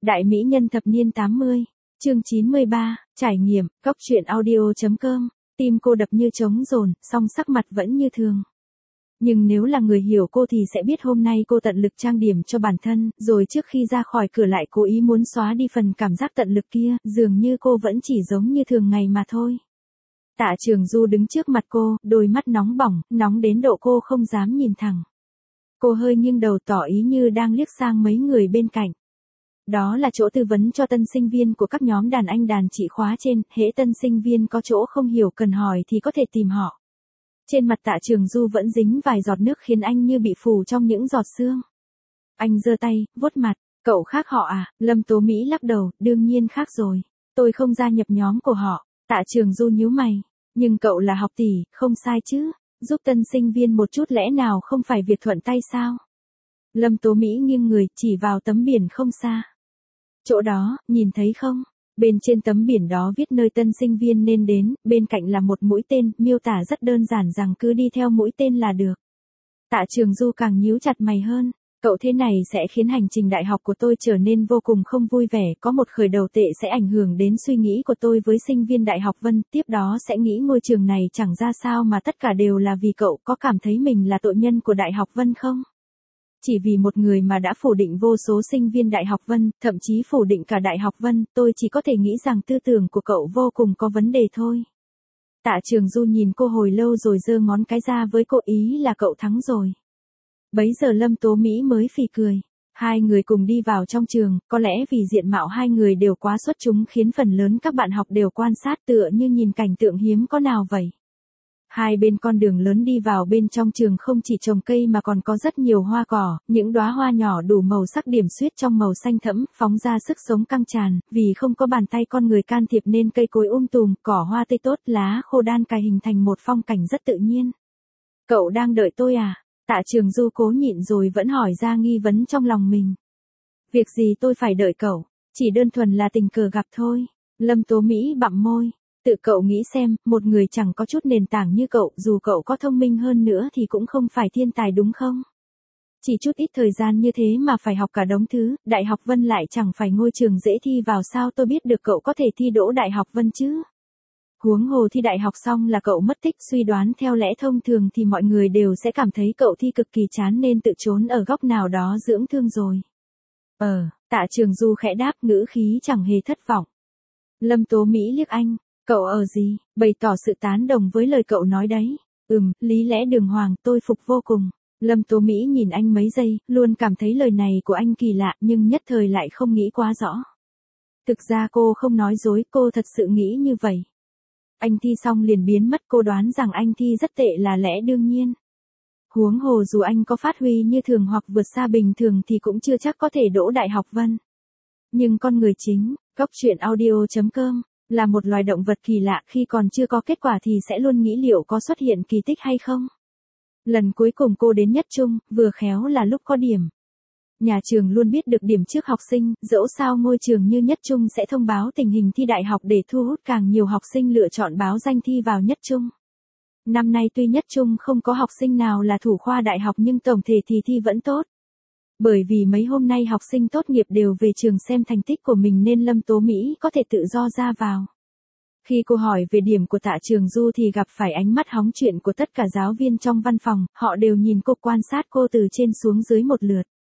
Đại mỹ nhân thập niên 80, chương 93, trải nghiệm, góc truyện audio.com, tim cô đập như trống dồn, song sắc mặt vẫn như thường. Nhưng nếu là người hiểu cô thì sẽ biết hôm nay cô tận lực trang điểm cho bản thân, rồi trước khi ra khỏi cửa lại cố ý muốn xóa đi phần cảm giác tận lực kia, dường như cô vẫn chỉ giống như thường ngày mà thôi. Tạ Trường Du đứng trước mặt cô, đôi mắt nóng bỏng, nóng đến độ cô không dám nhìn thẳng. Cô hơi nghiêng đầu tỏ ý như đang liếc sang mấy người bên cạnh. Đó là chỗ tư vấn cho tân sinh viên của các nhóm đàn anh đàn chị khóa trên, hễ tân sinh viên có chỗ không hiểu cần hỏi thì có thể tìm họ. Trên mặt Tạ Trường Du vẫn dính vài giọt nước khiến anh như bị phù trong những giọt sương. Anh giơ tay, vuốt mặt, cậu khác họ à? Lâm Tố Mỹ lắc đầu, đương nhiên khác rồi. Tôi không gia nhập nhóm của họ. Tạ Trường Du nhíu mày. Nhưng cậu là học tỷ, không sai chứ. Giúp tân sinh viên một chút lẽ nào không phải việc thuận tay sao? Lâm Tố Mỹ nghiêng người, chỉ vào tấm biển không xa. Chỗ đó, nhìn thấy không? Bên trên tấm biển đó viết nơi tân sinh viên nên đến, bên cạnh là một mũi tên, miêu tả rất đơn giản rằng cứ đi theo mũi tên là được. Tạ Trường Du càng nhíu chặt mày hơn. Cậu thế này sẽ khiến hành trình đại học của tôi trở nên vô cùng không vui vẻ, có một khởi đầu tệ sẽ ảnh hưởng đến suy nghĩ của tôi với sinh viên đại học Vân, tiếp đó sẽ nghĩ ngôi trường này chẳng ra sao mà tất cả đều là vì cậu, có cảm thấy mình là tội nhân của đại học Vân không? Chỉ vì một người mà đã phủ định vô số sinh viên đại học Vân, thậm chí phủ định cả đại học Vân, tôi chỉ có thể nghĩ rằng tư tưởng của cậu vô cùng có vấn đề thôi. Tạ Trường Du nhìn cô hồi lâu rồi giơ ngón cái ra với cô ý là cậu thắng rồi. Bấy giờ Lâm Tố Mỹ mới phì cười. Hai người cùng đi vào trong trường, có lẽ vì diện mạo hai người đều quá xuất chúng khiến phần lớn các bạn học đều quan sát tựa như nhìn cảnh tượng hiếm có nào vậy. Hai bên con đường lớn đi vào bên trong trường không chỉ trồng cây mà còn có rất nhiều hoa cỏ, những đóa hoa nhỏ đủ màu sắc điểm xuyết trong màu xanh thẫm, phóng ra sức sống căng tràn, vì không có bàn tay con người can thiệp nên cây cối tùm, cỏ hoa tươi tốt, lá khô đan cài hình thành một phong cảnh rất tự nhiên. Cậu đang đợi tôi à? Tạ Trường Du cố nhịn rồi vẫn hỏi ra nghi vấn trong lòng mình. Việc gì tôi phải đợi cậu, chỉ đơn thuần là tình cờ gặp thôi. Lâm Tố Mỹ bặm môi. Tự cậu nghĩ xem, một người chẳng có chút nền tảng như cậu, dù cậu có thông minh hơn nữa thì cũng không phải thiên tài đúng không? Chỉ chút ít thời gian như thế mà phải học cả đống thứ, Đại học Vân lại chẳng phải ngôi trường dễ thi vào, sao tôi biết được cậu có thể thi đỗ Đại học Vân chứ? Huống hồ thi đại học xong là cậu mất tích, suy đoán theo lẽ thông thường thì mọi người đều sẽ cảm thấy cậu thi cực kỳ chán nên tự trốn ở góc nào đó dưỡng thương rồi. Tạ Trường Du khẽ đáp, ngữ khí chẳng hề thất vọng. Lâm Tố Mỹ liếc anh. Cậu ở gì? Bày tỏ sự tán đồng với lời cậu nói đấy. Lý lẽ đường hoàng, tôi phục vô cùng. Lâm Tố Mỹ nhìn anh mấy giây, luôn cảm thấy lời này của anh kỳ lạ nhưng nhất thời lại không nghĩ quá rõ. Thực ra cô không nói dối, cô thật sự nghĩ như vậy. Anh thi xong liền biến mất, cô đoán rằng anh thi rất tệ là lẽ đương nhiên. Huống hồ dù anh có phát huy như thường hoặc vượt xa bình thường thì cũng chưa chắc có thể đỗ Đại học Vân. Nhưng con người chính, góc truyện audio.com, là một loài động vật kỳ lạ, khi còn chưa có kết quả thì sẽ luôn nghĩ liệu có xuất hiện kỳ tích hay không. Lần cuối cùng cô đến nhất trung, vừa khéo là lúc có điểm. Nhà trường luôn biết được điểm trước học sinh, dẫu sao ngôi trường như nhất trung sẽ thông báo tình hình thi đại học để thu hút càng nhiều học sinh lựa chọn báo danh thi vào nhất trung. Năm nay tuy nhất trung không có học sinh nào là thủ khoa đại học nhưng tổng thể thì thi vẫn tốt. Bởi vì mấy hôm nay học sinh tốt nghiệp đều về trường xem thành tích của mình nên Lâm Tố Mỹ có thể tự do ra vào. Khi cô hỏi về điểm của Tạ Trường Du thì gặp phải ánh mắt hóng chuyện của tất cả giáo viên trong văn phòng, họ đều nhìn cô, quan sát cô từ trên xuống dưới một lượt.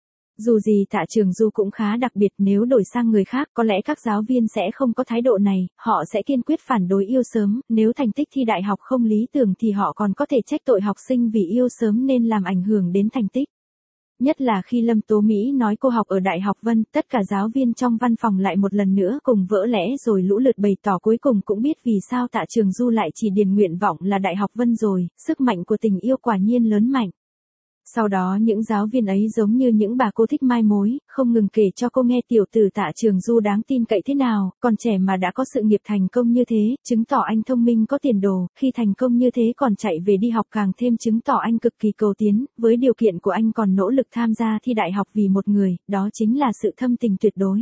Dù gì Tạ Trường Du cũng khá đặc biệt, nếu đổi sang người khác có lẽ các giáo viên sẽ không có thái độ này, họ sẽ kiên quyết phản đối yêu sớm, nếu thành tích thi đại học không lý tưởng thì họ còn có thể trách tội học sinh vì yêu sớm nên làm ảnh hưởng đến thành tích. Nhất là khi Lâm Tố Mỹ nói cô học ở Đại học Vân, tất cả giáo viên trong văn phòng lại một lần nữa cùng vỡ lẽ rồi lũ lượt bày tỏ cuối cùng cũng biết vì sao Tạ Trường Du lại chỉ điền nguyện vọng là Đại học Vân rồi, sức mạnh của tình yêu quả nhiên lớn mạnh. Sau đó những giáo viên ấy giống như những bà cô thích mai mối, không ngừng kể cho cô nghe tiểu tử Tạ Trường Du đáng tin cậy thế nào, còn trẻ mà đã có sự nghiệp thành công như thế, chứng tỏ anh thông minh có tiền đồ, khi thành công như thế còn chạy về đi học càng thêm chứng tỏ anh cực kỳ cầu tiến, với điều kiện của anh còn nỗ lực tham gia thi đại học vì một người, đó chính là sự thâm tình tuyệt đối.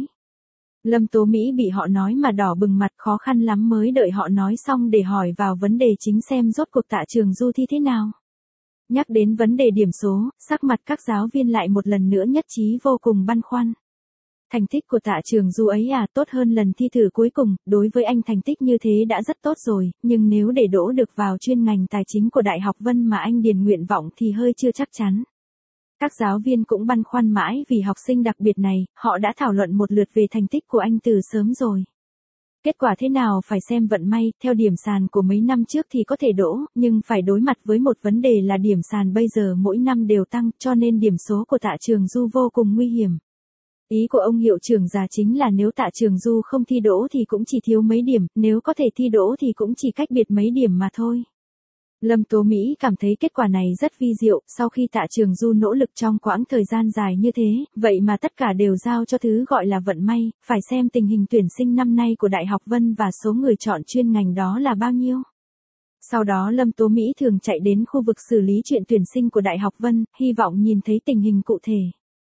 Lâm Tố Mỹ bị họ nói mà đỏ bừng mặt, khó khăn lắm mới đợi họ nói xong để hỏi vào vấn đề chính xem rốt cuộc Tạ Trường Du thi thế nào. Nhắc đến vấn đề điểm số, sắc mặt các giáo viên lại một lần nữa nhất trí vô cùng băn khoăn. Thành tích của Tạ Trường Du ấy à, tốt hơn lần thi thử cuối cùng, đối với anh thành tích như thế đã rất tốt rồi, nhưng nếu để đỗ được vào chuyên ngành tài chính của Đại học Vân mà anh điền nguyện vọng thì hơi chưa chắc chắn. Các giáo viên cũng băn khoăn mãi vì học sinh đặc biệt này, họ đã thảo luận một lượt về thành tích của anh từ sớm rồi. Kết quả thế nào phải xem vận may, theo điểm sàn của mấy năm trước thì có thể đỗ, nhưng phải đối mặt với một vấn đề là điểm sàn bây giờ mỗi năm đều tăng, cho nên điểm số của Tạ Trường Du vô cùng nguy hiểm. Ý của ông hiệu trưởng già chính là nếu Tạ Trường Du không thi đỗ thì cũng chỉ thiếu mấy điểm, nếu có thể thi đỗ thì cũng chỉ cách biệt mấy điểm mà thôi. Lâm Tố Mỹ cảm thấy kết quả này rất vi diệu, sau khi Tạ Trường Du nỗ lực trong quãng thời gian dài như thế, vậy mà tất cả đều giao cho thứ gọi là vận may, phải xem tình hình tuyển sinh năm nay của Đại học Vân và số người chọn chuyên ngành đó là bao nhiêu. Sau đó Lâm Tố Mỹ thường chạy đến khu vực xử lý chuyện tuyển sinh của Đại học Vân, hy vọng nhìn thấy tình hình cụ thể.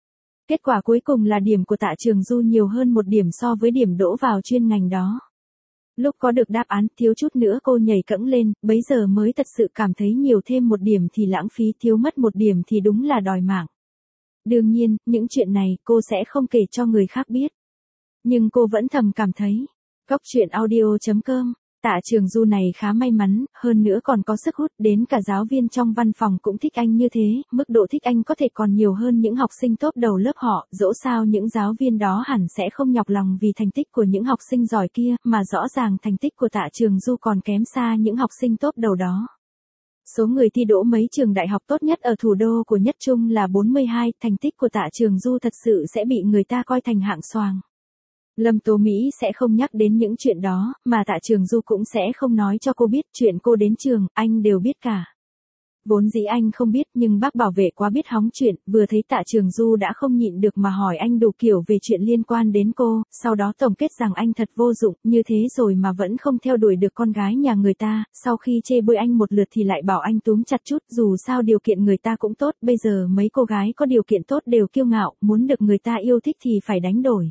Kết quả cuối cùng là điểm của Tạ Trường Du nhiều hơn một điểm so với điểm đỗ vào chuyên ngành đó. Lúc có được đáp án, thiếu chút nữa cô nhảy cẫng lên, bấy giờ mới thật sự cảm thấy nhiều thêm một điểm thì lãng phí, thiếu mất một điểm thì đúng là đòi mạng. Đương nhiên, những chuyện này cô sẽ không kể cho người khác biết. Nhưng cô vẫn thầm cảm thấy. Góc truyện audio.com, Tạ Trường Du này khá may mắn, hơn nữa còn có sức hút, đến cả giáo viên trong văn phòng cũng thích anh như thế, mức độ thích anh có thể còn nhiều hơn những học sinh top đầu lớp họ, dẫu sao những giáo viên đó hẳn sẽ không nhọc lòng vì thành tích của những học sinh giỏi kia, mà rõ ràng thành tích của Tạ Trường Du còn kém xa những học sinh top đầu đó. Số người thi đỗ mấy trường đại học tốt nhất ở thủ đô của Nhất Trung là 42, thành tích của Tạ Trường Du thật sự sẽ bị người ta coi thành hạng xoàng. Lâm Tố Mỹ sẽ không nhắc đến những chuyện đó, mà Tạ Trường Du cũng sẽ không nói cho cô biết chuyện cô đến trường, anh đều biết cả. Vốn dĩ anh không biết nhưng bác bảo vệ quá biết hóng chuyện, vừa thấy Tạ Trường Du đã không nhịn được mà hỏi anh đủ kiểu về chuyện liên quan đến cô, sau đó tổng kết rằng anh thật vô dụng, như thế rồi mà vẫn không theo đuổi được con gái nhà người ta, sau khi chê bới anh một lượt thì lại bảo anh túm chặt chút, dù sao điều kiện người ta cũng tốt, bây giờ mấy cô gái có điều kiện tốt đều kiêu ngạo, muốn được người ta yêu thích thì phải đánh đổi.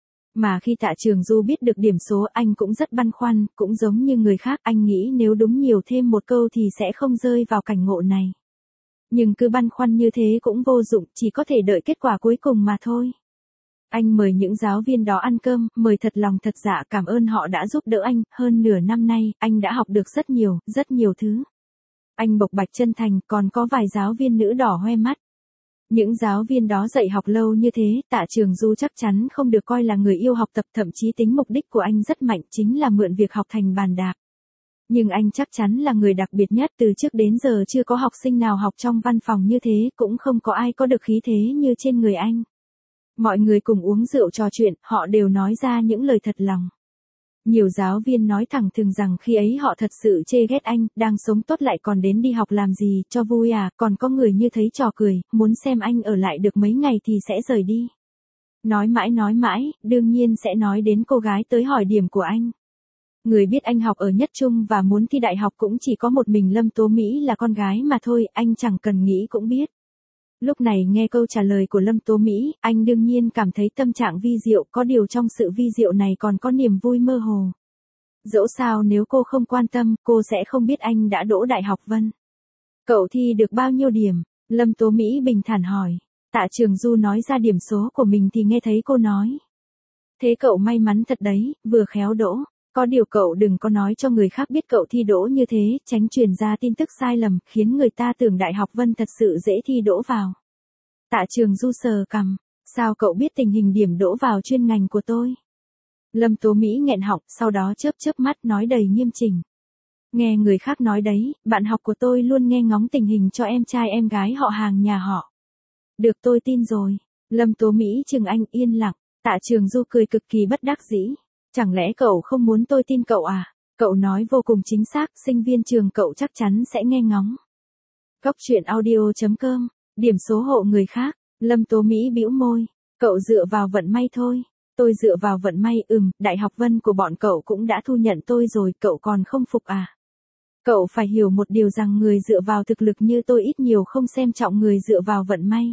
Mà khi Tạ Trường Du biết được điểm số anh cũng rất băn khoăn, cũng giống như người khác anh nghĩ nếu đúng nhiều thêm một câu thì sẽ không rơi vào cảnh ngộ này. Nhưng cứ băn khoăn như thế cũng vô dụng, chỉ có thể đợi kết quả cuối cùng mà thôi. Anh mời những giáo viên đó ăn cơm, mời thật lòng thật dạ cảm ơn họ đã giúp đỡ anh, hơn nửa năm nay, anh đã học được rất nhiều thứ. Anh bộc bạch chân thành, còn có vài giáo viên nữ đỏ hoe mắt. Những giáo viên đó dạy học lâu như thế, Tạ Trường Du chắc chắn không được coi là người yêu học tập, thậm chí tính mục đích của anh rất mạnh, chính là mượn việc học thành bàn đạp. Nhưng anh chắc chắn là người đặc biệt nhất, từ trước đến giờ chưa có học sinh nào học trong văn phòng như thế, cũng không có ai có được khí thế như trên người anh. Mọi người cùng uống rượu trò chuyện, họ đều nói ra những lời thật lòng. Nhiều giáo viên nói thẳng thừng rằng khi ấy họ thật sự chê ghét anh, đang sống tốt lại còn đến đi học làm gì, cho vui à, còn có người như thấy trò cười, muốn xem anh ở lại được mấy ngày thì sẽ rời đi. Nói mãi, đương nhiên sẽ nói đến cô gái tới hỏi điểm của anh. Người biết anh học ở Nhất Trung và muốn thi đại học cũng chỉ có một mình Lâm Tố Mỹ là con gái mà thôi, anh chẳng cần nghĩ cũng biết. Lúc này nghe câu trả lời của Lâm Tố Mỹ, anh đương nhiên cảm thấy tâm trạng vi diệu, có điều trong sự vi diệu này còn có niềm vui mơ hồ. Dẫu sao nếu cô không quan tâm, cô sẽ không biết anh đã đỗ Đại học Vân. Cậu thi được bao nhiêu điểm? Lâm Tố Mỹ bình thản hỏi. Tạ Trường Du nói ra điểm số của mình thì nghe thấy cô nói. Thế cậu may mắn thật đấy, vừa khéo đỗ. Có điều cậu đừng có nói cho người khác biết cậu thi đỗ như thế, tránh truyền ra tin tức sai lầm, khiến người ta tưởng Đại học Vân thật sự dễ thi đỗ vào. Tạ Trường Du sờ cằm, sao cậu biết tình hình điểm đỗ vào chuyên ngành của tôi? Lâm Tố Mỹ nghẹn họng, sau đó chớp mắt nói đầy nghiêm chỉnh. Nghe người khác nói đấy, bạn học của tôi luôn nghe ngóng tình hình cho em trai em gái họ hàng nhà họ. Được, tôi tin rồi. Lâm Tố Mỹ chừng anh yên lặng, Tạ Trường Du cười cực kỳ bất đắc dĩ. Chẳng lẽ cậu không muốn tôi tin cậu à? Cậu nói vô cùng chính xác, sinh viên trường cậu chắc chắn sẽ nghe ngóng. Góc truyện audio.com, điểm số hộ người khác. Lâm Tố Mỹ bĩu môi, cậu dựa vào vận may thôi. Tôi dựa vào vận may, Đại học Vân của bọn cậu cũng đã thu nhận tôi rồi, cậu còn không phục à? Cậu phải hiểu một điều rằng người dựa vào thực lực như tôi ít nhiều không xem trọng người dựa vào vận may.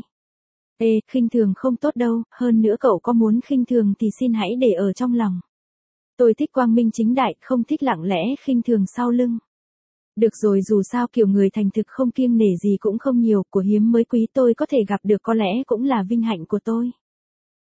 Khinh thường không tốt đâu, hơn nữa cậu có muốn khinh thường thì xin hãy để ở trong lòng. Tôi thích quang minh chính đại, không thích lặng lẽ khinh thường sau lưng. Được rồi, dù sao kiểu người thành thực không kiêng nể gì cũng không nhiều, của hiếm mới quý tôi có thể gặp được có lẽ cũng là vinh hạnh của tôi.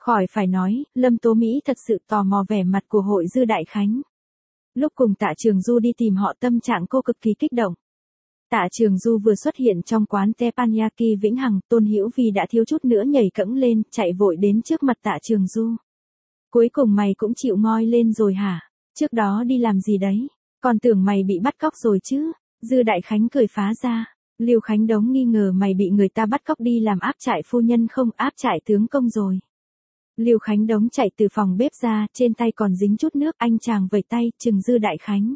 Khỏi phải nói, Lâm Tố Mỹ thật sự tò mò vẻ mặt của Hội Dư Đại Khánh. Lúc cùng Tạ Trường Du đi tìm họ tâm trạng cô cực kỳ kích động. Tạ Trường Du vừa xuất hiện trong quán teppanyaki Vĩnh Hằng, Tôn Hữu Vi đã thiếu chút nữa nhảy cẫng lên, chạy vội đến trước mặt Tạ Trường Du. Cuối cùng mày cũng chịu ngoi lên rồi hả? Trước đó đi làm gì đấy? Còn tưởng mày bị bắt cóc rồi chứ? Dư Đại Khánh cười phá ra. Lưu Khánh Đống nghi ngờ mày bị người ta bắt cóc đi làm áp trại phu nhân không, áp trại tướng công rồi. Lưu Khánh Đống chạy từ phòng bếp ra, trên tay còn dính chút nước, anh chàng vẩy tay, chừng Dư Đại Khánh.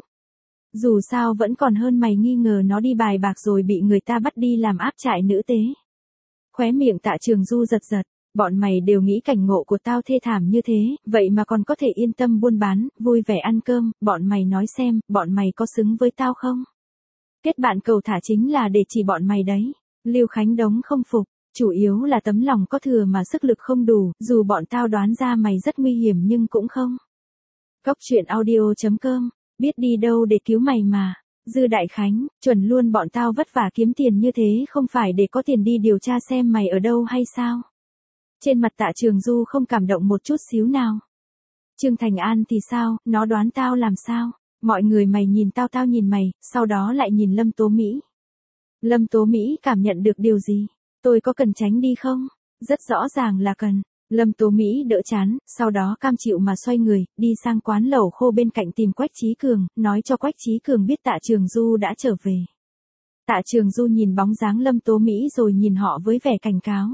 Dù sao vẫn còn hơn mày nghi ngờ nó đi bài bạc rồi bị người ta bắt đi làm áp trại nữ tế. Khóe miệng Tạ Trường Du giật giật, bọn mày đều nghĩ cảnh ngộ của tao thê thảm như thế, vậy mà còn có thể yên tâm buôn bán, vui vẻ ăn cơm, bọn mày nói xem, bọn mày có xứng với tao không? Kết bạn cầu thả chính là để chỉ bọn mày đấy. Lưu Khánh Đống không phục, chủ yếu là tấm lòng có thừa mà sức lực không đủ, dù bọn tao đoán ra mày rất nguy hiểm nhưng cũng không. Cốc truyện audio.com, biết đi đâu để cứu mày mà. Dư Đại Khánh, chuẩn luôn bọn tao vất vả kiếm tiền như thế không phải để có tiền đi điều tra xem mày ở đâu hay sao? Trên mặt Tạ Trường Du không cảm động một chút xíu nào. Trương Thành An thì sao, nó đoán tao làm sao? Mọi người mày nhìn tao, tao nhìn mày, sau đó lại nhìn Lâm Tố Mỹ. Lâm Tố Mỹ cảm nhận được điều gì? Tôi có cần tránh đi không? Rất rõ ràng là cần. Lâm Tố Mỹ đỡ chán, sau đó cam chịu mà xoay người, đi sang quán lẩu khô bên cạnh tìm Quách Chí Cường, nói cho Quách Chí Cường biết Tạ Trường Du đã trở về. Tạ Trường Du nhìn bóng dáng Lâm Tố Mỹ rồi nhìn họ với vẻ cảnh cáo.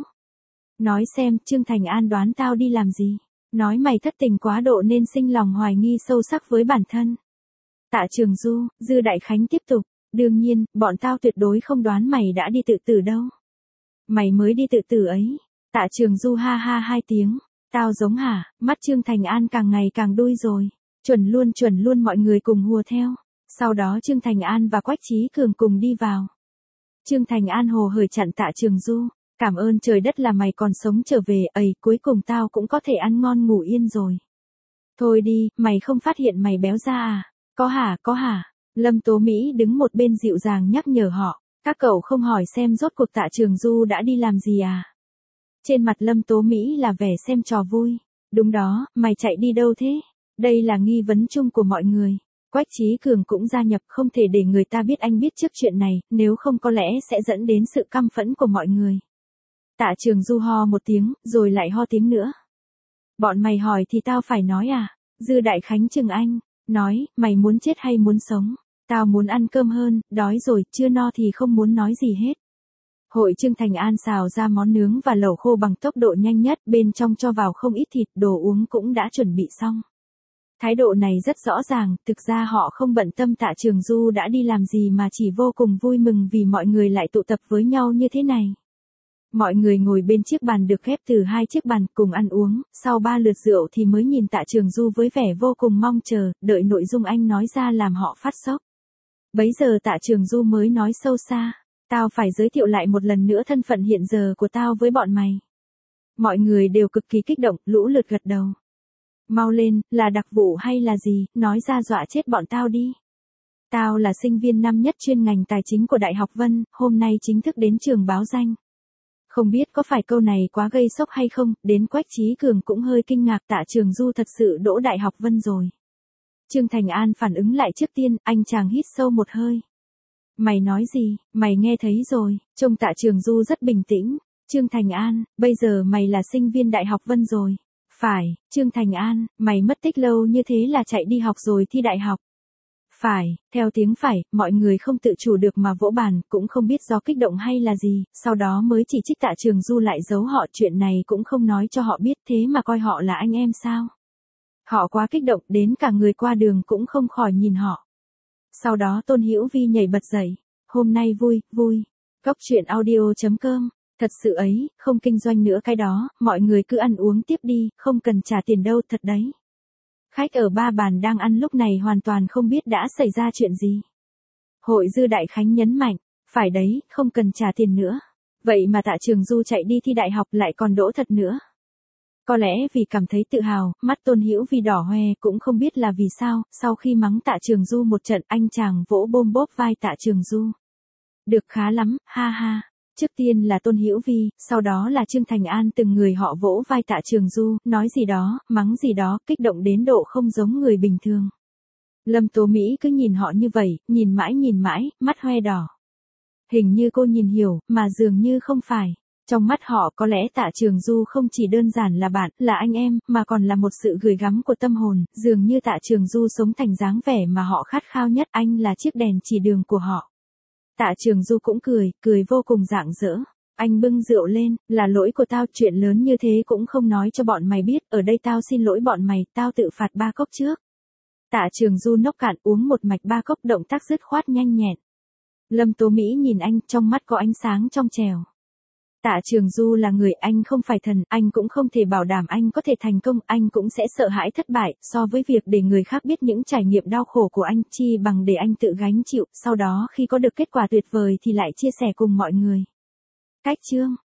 Nói xem, Trương Thành An đoán tao đi làm gì? Nói mày thất tình quá độ nên sinh lòng hoài nghi sâu sắc với bản thân. Tạ Trường Du, Dư Đại Khánh tiếp tục, đương nhiên, bọn tao tuyệt đối không đoán mày đã đi tự tử đâu. Mày mới đi tự tử ấy. Tạ Trường Du ha ha hai tiếng, tao giống hả? Mắt Trương Thành An càng ngày càng đuôi rồi. Chuẩn luôn mọi người cùng hùa theo. Sau đó Trương Thành An và Quách Chí Cường cùng đi vào. Trương Thành An hồ hởi chặn Tạ Trường Du, cảm ơn trời đất là mày còn sống trở về, ấy cuối cùng tao cũng có thể ăn ngon ngủ yên rồi. Thôi đi, mày không phát hiện mày béo ra à? Có hả? Lâm Tố Mỹ đứng một bên dịu dàng nhắc nhở họ, các cậu không hỏi xem rốt cuộc Tạ Trường Du đã đi làm gì à? Trên mặt Lâm Tố Mỹ là vẻ xem trò vui. Đúng đó, mày chạy đi đâu thế? Đây là nghi vấn chung của mọi người. Quách Chí Cường cũng gia nhập, không thể để người ta biết anh biết trước chuyện này, nếu không có lẽ sẽ dẫn đến sự căm phẫn của mọi người. Tạ Trường Du ho một tiếng, rồi lại ho tiếng nữa. Bọn mày hỏi thì tao phải nói à? Dư Đại Khánh chừng anh, nói, mày muốn chết hay muốn sống? Tao muốn ăn cơm hơn, đói rồi, chưa no thì không muốn nói gì hết. Hội Trương Thành An xào ra món nướng và lẩu khô bằng tốc độ nhanh nhất, bên trong cho vào không ít thịt, đồ uống cũng đã chuẩn bị xong. Thái độ này rất rõ ràng, thực ra họ không bận tâm Tạ Trường Du đã đi làm gì mà chỉ vô cùng vui mừng vì mọi người lại tụ tập với nhau như thế này. Mọi người ngồi bên chiếc bàn được ghép từ 2 chiếc bàn cùng ăn uống, sau 3 lượt rượu thì mới nhìn Tạ Trường Du với vẻ vô cùng mong chờ, đợi nội dung anh nói ra làm họ phát sốc. Bấy giờ Tạ Trường Du mới nói sâu xa, tao phải giới thiệu lại một lần nữa thân phận hiện giờ của tao với bọn mày. Mọi người đều cực kỳ kích động, lũ lượt gật đầu. Mau lên, là đặc vụ hay là gì, nói ra dọa chết bọn tao đi. Tao là sinh viên năm nhất chuyên ngành tài chính của Đại học Vân, hôm nay chính thức đến trường báo danh. Không biết có phải câu này quá gây sốc hay không, đến Quách Chí Cường cũng hơi kinh ngạc, Tạ Trường Du thật sự đỗ Đại học Vân rồi. Trương Thành An phản ứng lại trước tiên, anh chàng hít sâu một hơi. Mày nói gì, mày nghe thấy rồi, trông Tạ Trường Du rất bình tĩnh. Trương Thành An, bây giờ mày là sinh viên Đại học Vân rồi. Phải, Trương Thành An, mày mất tích lâu như thế là chạy đi học rồi thi đại học. Phải, theo tiếng phải, mọi người không tự chủ được mà vỗ bàn, cũng không biết do kích động hay là gì, sau đó mới chỉ trích Tạ Trường Du lại giấu họ, chuyện này cũng không nói cho họ biết, thế mà coi họ là anh em sao. Họ quá kích động, đến cả người qua đường cũng không khỏi nhìn họ. Sau đó Tôn Hữu Vi nhảy bật dậy, hôm nay vui. Cốc truyện audio.com, thật sự ấy, không kinh doanh nữa cái đó, mọi người cứ ăn uống tiếp đi, không cần trả tiền đâu, thật đấy. Khách ở ba bàn đang ăn lúc này hoàn toàn không biết đã xảy ra chuyện gì. Hội Dư Đại Khánh nhấn mạnh, phải đấy, không cần trả tiền nữa. Vậy mà Tạ Trường Du chạy đi thi đại học lại còn đỗ thật nữa. Có lẽ vì cảm thấy tự hào, mắt Tôn Hữu Vi đỏ hoe, cũng không biết là vì sao, sau khi mắng Tạ Trường Du một trận, anh chàng vỗ bôm bốp vai Tạ Trường Du. Được khá lắm, ha ha. Trước tiên là Tôn Hữu Vi, sau đó là Trương Thành An, từng người họ vỗ vai Tạ Trường Du, nói gì đó, mắng gì đó, kích động đến độ không giống người bình thường. Lâm Tố Mỹ cứ nhìn họ như vậy, nhìn mãi, mắt hoe đỏ. Hình như cô nhìn hiểu, mà dường như không phải. Trong mắt họ có lẽ Tạ Trường Du không chỉ đơn giản là bạn, là anh em, mà còn là một sự gửi gắm của tâm hồn, dường như Tạ Trường Du sống thành dáng vẻ mà họ khát khao nhất, anh là chiếc đèn chỉ đường của họ. Tạ Trường Du cũng cười vô cùng rạng rỡ. Anh bưng rượu lên, là lỗi của tao, chuyện lớn như thế cũng không nói cho bọn mày biết, ở đây tao xin lỗi bọn mày, tao tự phạt 3 cốc trước. Tạ Trường Du nốc cạn uống một mạch 3 cốc, động tác dứt khoát nhanh nhẹn. Lâm Tố Mỹ nhìn anh, trong mắt có ánh sáng trong trèo. Tạ Trường Du là người, anh không phải thần, anh cũng không thể bảo đảm anh có thể thành công, anh cũng sẽ sợ hãi thất bại, so với việc để người khác biết những trải nghiệm đau khổ của anh, chi bằng để anh tự gánh chịu, sau đó khi có được kết quả tuyệt vời thì lại chia sẻ cùng mọi người. Cách chương